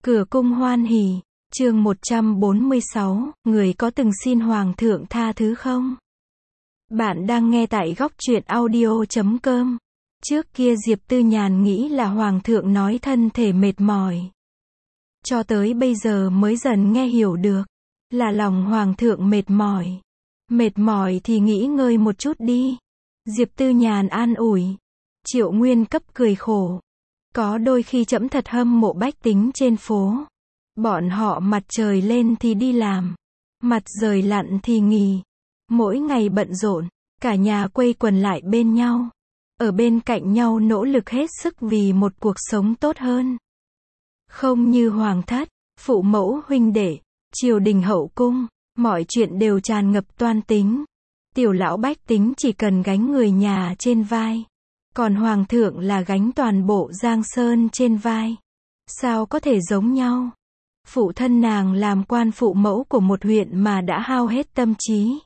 Cửa cung hoan hỉ, chương 146, người có từng xin hoàng thượng tha thứ không? Bạn đang nghe tại góc truyện audio.com. Trước kia Diệp Tư Nhàn nghĩ là hoàng thượng nói thân thể mệt mỏi. Cho tới bây giờ mới dần nghe hiểu được, là lòng hoàng thượng mệt mỏi. Mệt mỏi thì nghỉ ngơi một chút đi. Diệp Tư Nhàn an ủi. Triệu Nguyên Cấp cười khổ. Có đôi khi trẫm thật hâm mộ bách tính trên phố. Bọn họ mặt trời lên thì đi làm, mặt trời lặn thì nghỉ. Mỗi ngày bận rộn, cả nhà quây quần lại bên nhau. Ở bên cạnh nhau nỗ lực hết sức vì một cuộc sống tốt hơn. Không như hoàng thất, phụ mẫu huynh đệ, triều đình hậu cung, mọi chuyện đều tràn ngập toan tính. Tiểu lão bách tính chỉ cần gánh người nhà trên vai. Còn hoàng thượng là gánh toàn bộ Giang Sơn trên vai. Sao có thể giống nhau? Phụ thân nàng làm quan phụ mẫu của một huyện mà đã hao hết tâm trí.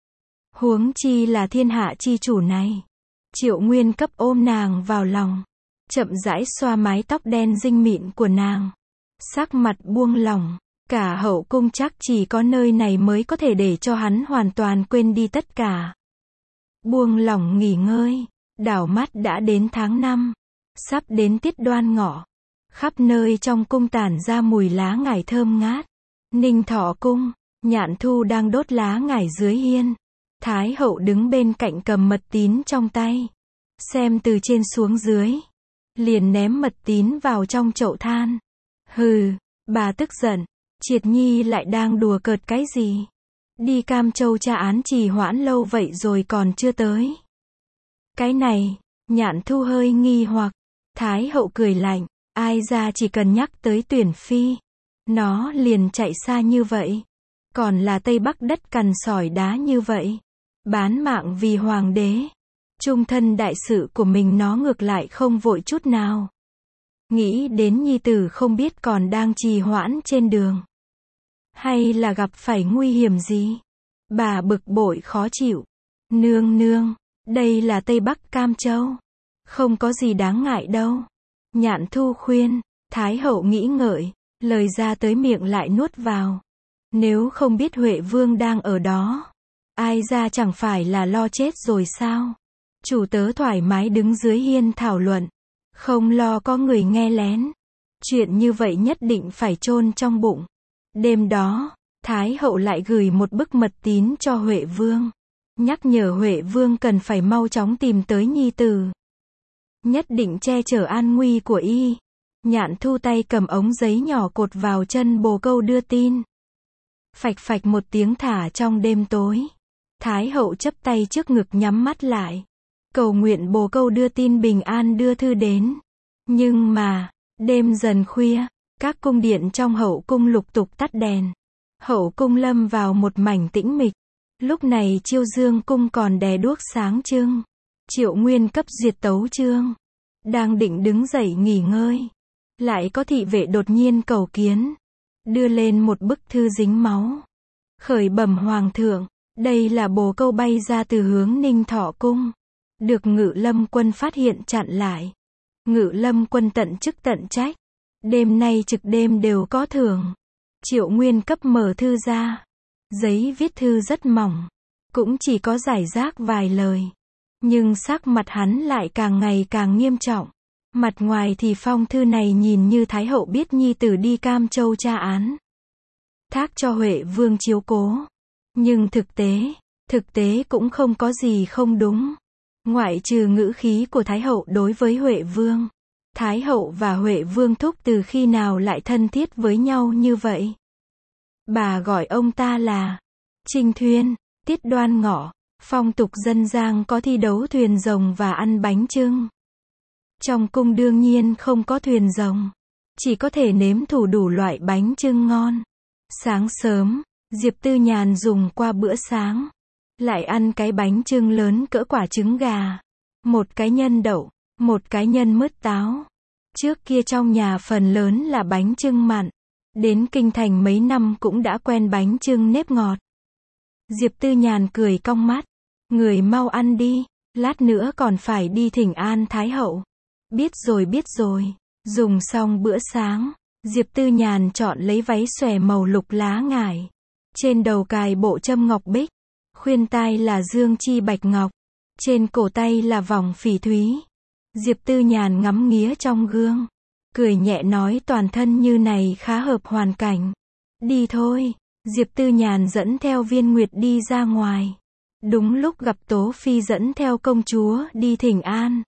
Huống chi là thiên hạ chi chủ này. Triệu Nguyên Cấp ôm nàng vào lòng, chậm rãi xoa mái tóc đen dinh mịn của nàng. Sắc mặt buông lỏng, cả hậu cung chắc chỉ có nơi này mới có thể để cho hắn hoàn toàn quên đi tất cả. Buông lỏng nghỉ ngơi, đảo mắt đã đến tháng 5, sắp đến tiết Đoan Ngọ. Khắp nơi trong cung tản ra mùi lá ngải thơm ngát. Ninh Thọ cung, Nhạn Thu đang đốt lá ngải dưới hiên. Thái hậu đứng bên cạnh cầm mật tín trong tay, xem từ trên xuống dưới, liền ném mật tín vào trong chậu than. Hừ, bà tức giận, Triệt Nhi lại đang đùa cợt cái gì? Đi Cam Châu tra án trì hoãn lâu vậy rồi còn chưa tới. Cái này, Nhạn Thu hơi nghi hoặc. Thái hậu cười lạnh, ai ra chỉ cần nhắc tới Tuyển Phi, nó liền chạy xa như vậy. Còn là Tây Bắc đất cằn sỏi đá như vậy, bán mạng vì hoàng đế, trung thân đại sự của mình nó ngược lại không vội chút nào. Nghĩ đến nhi tử không biết còn đang trì hoãn trên đường, hay là gặp phải nguy hiểm gì. Bà bực bội khó chịu. Nương nương, đây là Tây Bắc Cam Châu, không có gì đáng ngại đâu. Nhạn Thu khuyên. Thái hậu nghĩ ngợi, lời ra tới miệng lại nuốt vào. Nếu không biết Huệ Vương đang ở đó, ai ra chẳng phải là lo chết rồi sao? Chủ tớ thoải mái đứng dưới hiên thảo luận, không lo có người nghe lén. Chuyện như vậy nhất định phải chôn trong bụng. Đêm đó, Thái hậu lại gửi một bức mật tín cho Huệ Vương, nhắc nhở Huệ Vương cần phải mau chóng tìm tới nhi tử, nhất định che chở an nguy của y. Nhạn Thu tay cầm ống giấy nhỏ cột vào chân bồ câu đưa tin. Phạch phạch một tiếng thả trong đêm tối. Thái hậu chắp tay trước ngực nhắm mắt lại, cầu nguyện bồ câu đưa tin bình an đưa thư đến. Nhưng mà, đêm dần khuya, các cung điện trong hậu cung lục tục tắt đèn. Hậu cung lâm vào một mảnh tĩnh mịch. Lúc này Chiêu Dương cung còn đè đuốc sáng trưng. Triệu Nguyên Cấp duyệt tấu chương, đang định đứng dậy nghỉ ngơi, lại có thị vệ đột nhiên cầu kiến, đưa lên một bức thư dính máu. Khởi bẩm hoàng thượng, đây là bồ câu bay ra từ hướng Ninh Thọ cung, được Ngự Lâm quân phát hiện chặn lại. Ngự Lâm quân tận chức tận trách, đêm nay trực đêm đều có thưởng. Triệu Nguyên Cấp mở thư ra, giấy viết thư rất mỏng, cũng chỉ có rải rác vài lời. Nhưng sắc mặt hắn lại càng ngày càng nghiêm trọng. Mặt ngoài thì phong thư này nhìn như Thái hậu biết nhi tử đi Cam Châu tra án, thác cho Huệ Vương chiếu cố. Nhưng thực tế cũng không có gì không đúng. Ngoại trừ ngữ khí của Thái hậu đối với Huệ Vương. Thái hậu và Huệ Vương thúc từ khi nào lại thân thiết với nhau như vậy? Bà gọi ông ta là Trinh Thuyên. Tiết Đoan Ngọ, phong tục dân gian có thi đấu thuyền rồng và ăn bánh chưng. Trong cung đương nhiên không có thuyền rồng, chỉ có thể nếm thử đủ loại bánh chưng ngon. Sáng sớm, Diệp Tư Nhàn dùng qua bữa sáng, lại ăn cái bánh chưng lớn cỡ quả trứng gà, một cái nhân đậu, một cái nhân mứt táo. Trước kia trong nhà phần lớn là bánh chưng mặn, đến kinh thành mấy năm cũng đã quen bánh chưng nếp ngọt. Diệp Tư Nhàn cười cong mắt, người mau ăn đi, lát nữa còn phải đi thỉnh an Thái hậu. Biết rồi. Dùng xong bữa sáng, Diệp Tư Nhàn chọn lấy váy xòe màu lục lá ngải. Trên đầu cài bộ châm ngọc bích. Khuyên tai là dương chi bạch ngọc. Trên cổ tay là vòng phỉ thúy. Diệp Tư Nhàn ngắm nghía trong gương. Cười nhẹ nói toàn thân như này khá hợp hoàn cảnh. Đi thôi. Diệp Tư Nhàn dẫn theo Viên Nguyệt đi ra ngoài. Đúng lúc gặp Tố Phi dẫn theo công chúa đi thỉnh an.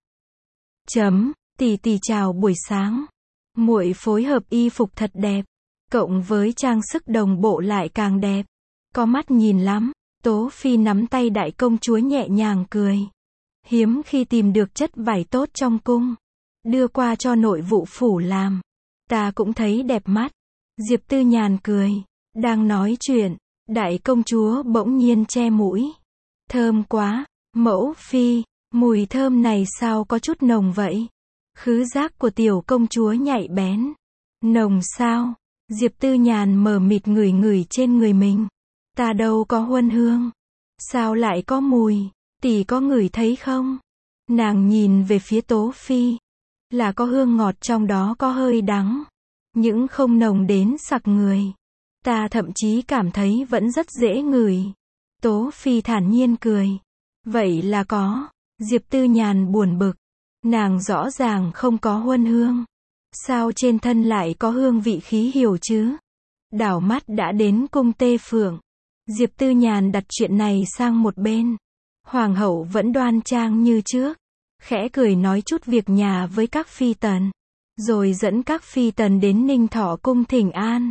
Tỷ tỷ chào buổi sáng. Muội phối hợp y phục thật đẹp. Cộng với trang sức đồng bộ lại càng đẹp. Có mắt nhìn lắm. Tố Phi nắm tay đại công chúa nhẹ nhàng cười. Hiếm khi tìm được chất vải tốt trong cung. Đưa qua cho nội vụ phủ làm. Ta cũng thấy đẹp mắt. Diệp Tư Nhàn cười. Đang nói chuyện, đại công chúa bỗng nhiên che mũi. Thơm quá, mẫu phi, mùi thơm này sao có chút nồng vậy? Khứu giác của tiểu công chúa nhạy bén. Nồng sao? Diệp Tư Nhàn mờ mịt ngửi ngửi trên người mình. Ta đâu có huân hương. Sao lại có mùi? Tỷ có ngửi thấy không? Nàng nhìn về phía Tố Phi. Là có hương ngọt trong đó có hơi đắng. Nhưng không nồng đến sặc người. Ta thậm chí cảm thấy vẫn rất dễ ngửi. Tố Phi thản nhiên cười. Vậy là có. Diệp Tư Nhàn buồn bực. Nàng rõ ràng không có huân hương. Sao trên thân lại có hương vị khí hiểu chứ? Đảo mắt đã đến cung Tê Phượng. Diệp Tư Nhàn đặt chuyện này sang một bên. Hoàng hậu vẫn đoan trang như trước. Khẽ cười nói chút việc nhà với các phi tần. Rồi dẫn các phi tần đến Ninh Thọ cung thỉnh an.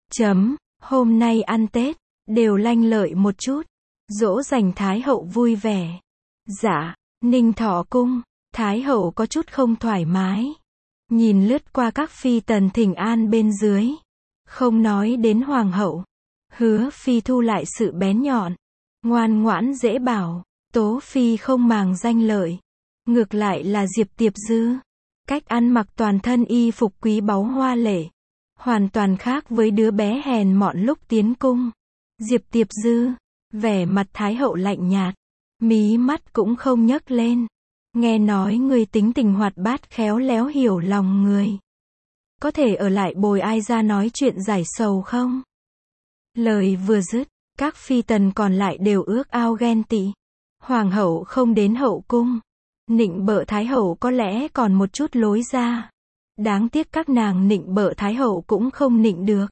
Hôm nay ăn Tết, đều lanh lợi một chút. Dỗ dành Thái hậu vui vẻ. Dạ, Ninh Thọ cung, Thái hậu có chút không thoải mái. Nhìn lướt qua các phi tần thỉnh an bên dưới. Không nói đến hoàng hậu. Hứa Phi thu lại sự bén nhọn. Ngoan ngoãn dễ bảo. Tố Phi không màng danh lợi. Ngược lại là Diệp Tiệp Dư. Cách ăn mặc toàn thân y phục quý báu hoa lệ. Hoàn toàn khác với đứa bé hèn mọn lúc tiến cung. Diệp Tiệp Dư, vẻ mặt Thái hậu lạnh nhạt. Mí mắt cũng không nhấc lên. Nghe nói người tính tình hoạt bát khéo léo hiểu lòng người. Có thể ở lại bồi ai ra nói chuyện giải sầu không? Lời vừa dứt, các phi tần còn lại đều ước ao ghen tị. Hoàng hậu không đến hậu cung. Nịnh bợ Thái hậu có lẽ còn một chút lối ra. Đáng tiếc các nàng nịnh bợ Thái hậu cũng không nịnh được.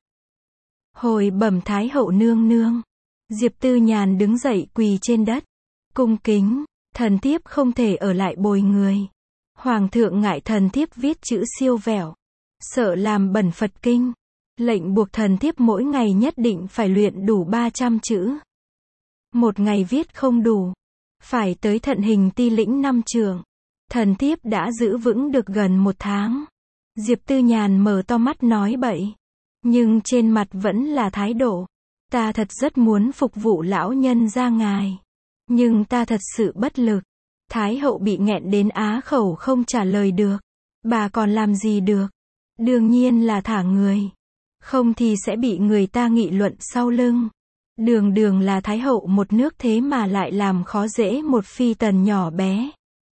Hồi bẩm Thái hậu nương nương. Diệp Tư Nhàn đứng dậy quỳ trên đất. Cung kính, thần thiếp không thể ở lại bồi người. Hoàng thượng ngại thần thiếp viết chữ siêu vẹo. Sợ làm bẩn Phật kinh. Lệnh buộc thần thiếp mỗi ngày nhất định phải luyện đủ 300 chữ. Một ngày viết không đủ. Phải tới Thận Hình Ti lĩnh 5 trường. Thần thiếp đã giữ vững được gần 1 tháng. Diệp Tư Nhàn mở to mắt nói bậy. Nhưng trên mặt vẫn là thái độ. Ta thật rất muốn phục vụ lão nhân gia ngài. Nhưng ta thật sự bất lực. Thái hậu bị nghẹn đến á khẩu không trả lời được. Bà còn làm gì được? Đương nhiên là thả người. Không thì sẽ bị người ta nghị luận sau lưng. Đường đường là thái hậu một nước thế mà lại làm khó dễ một phi tần nhỏ bé.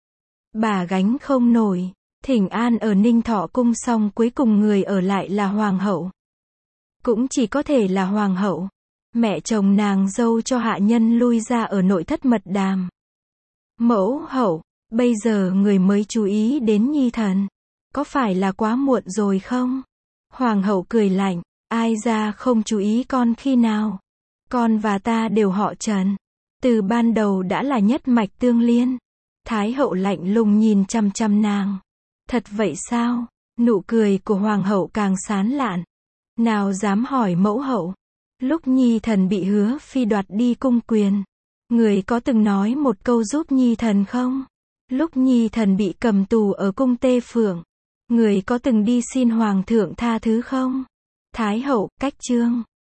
Bà gánh không nổi. Thỉnh an ở Ninh Thọ cung xong cuối cùng người ở lại là hoàng hậu. Cũng chỉ có thể là hoàng hậu. Mẹ chồng nàng dâu cho hạ nhân lui ra ở nội thất mật đàm. Mẫu hậu, bây giờ người mới chú ý đến nhi thần. Có phải là quá muộn rồi không? Hoàng hậu cười lạnh. Ai ra không chú ý con khi nào? Con và ta đều họ Trần. Từ ban đầu đã là nhất mạch tương liên. Thái hậu lạnh lùng nhìn chăm chăm nàng. Thật vậy sao? Nụ cười của hoàng hậu càng sán lạn. Nào dám hỏi mẫu hậu. Lúc nhi thần bị Hứa Phi đoạt đi cung quyền. Người có từng nói một câu giúp nhi thần không? Lúc nhi thần bị cầm tù ở cung Tê Phượng. Người có từng đi xin hoàng thượng tha thứ không? Thái hậu, cách chương.